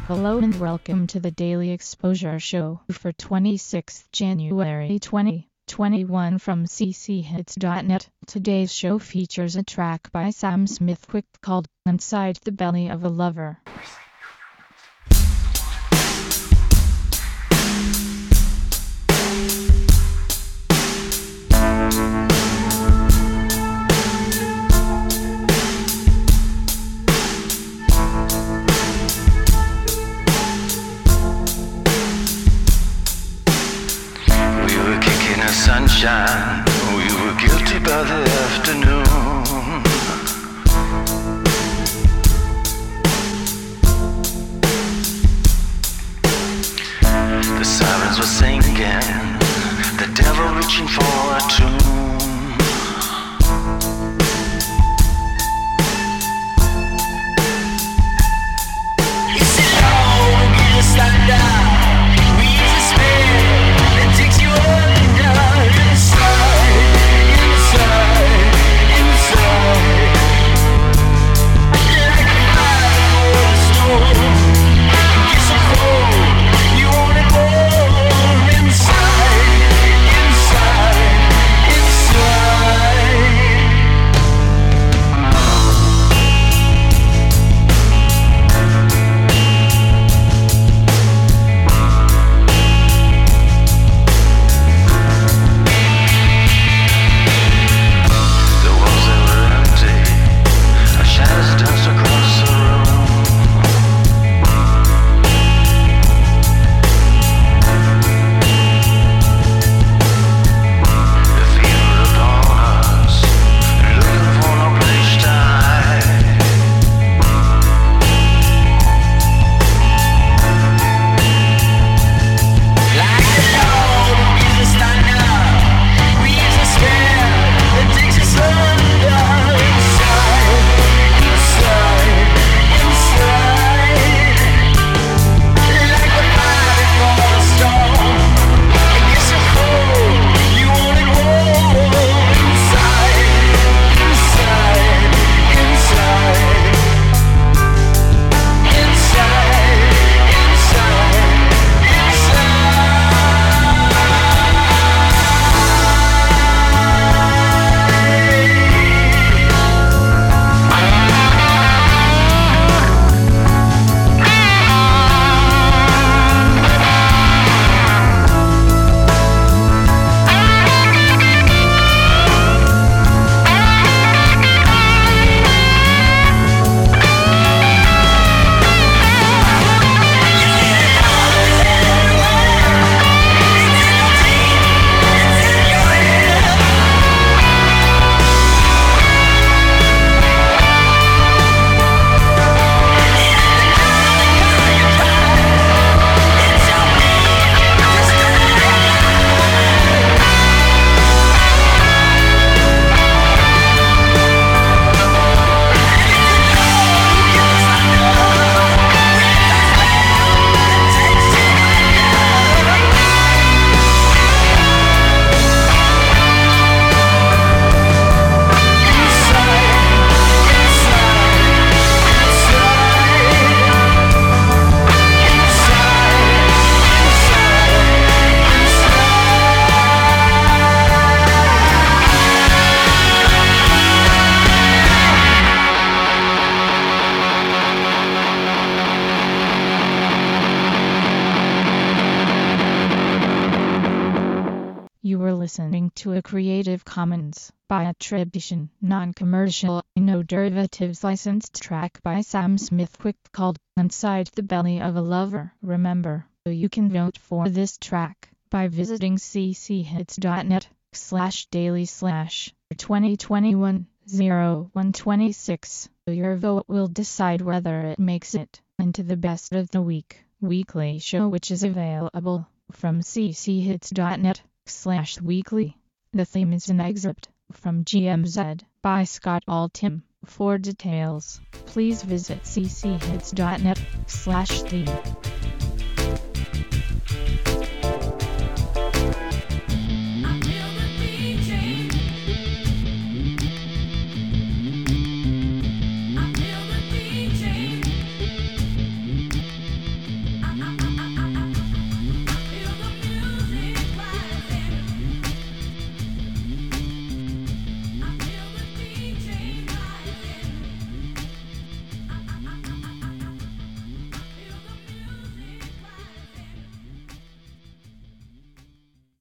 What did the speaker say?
Hello and welcome to the Daily Exposure Show for 26th January 2021 from cchits.net. Today's show features a track by Sam Smith Quick called Inside the Belly of a Lover. Sunshine, we were guilty by the afternoon. The sirens were singing, the devil reaching for a tune. It's a long, you stand up, we despair, that takes you on. You were listening to a Creative Commons by attribution, non-commercial, no derivatives licensed track by Sam Smith Quick called Inside the Belly of a Lover. Remember, you can vote for this track by visiting cchits.net/daily/2021-0126. Your vote will decide whether it makes it into the Best of the Week weekly show, which is available from cchits.net/weekly. The theme is an excerpt from GMZ by Scott Altham. For details, please visit cchits.net/theme.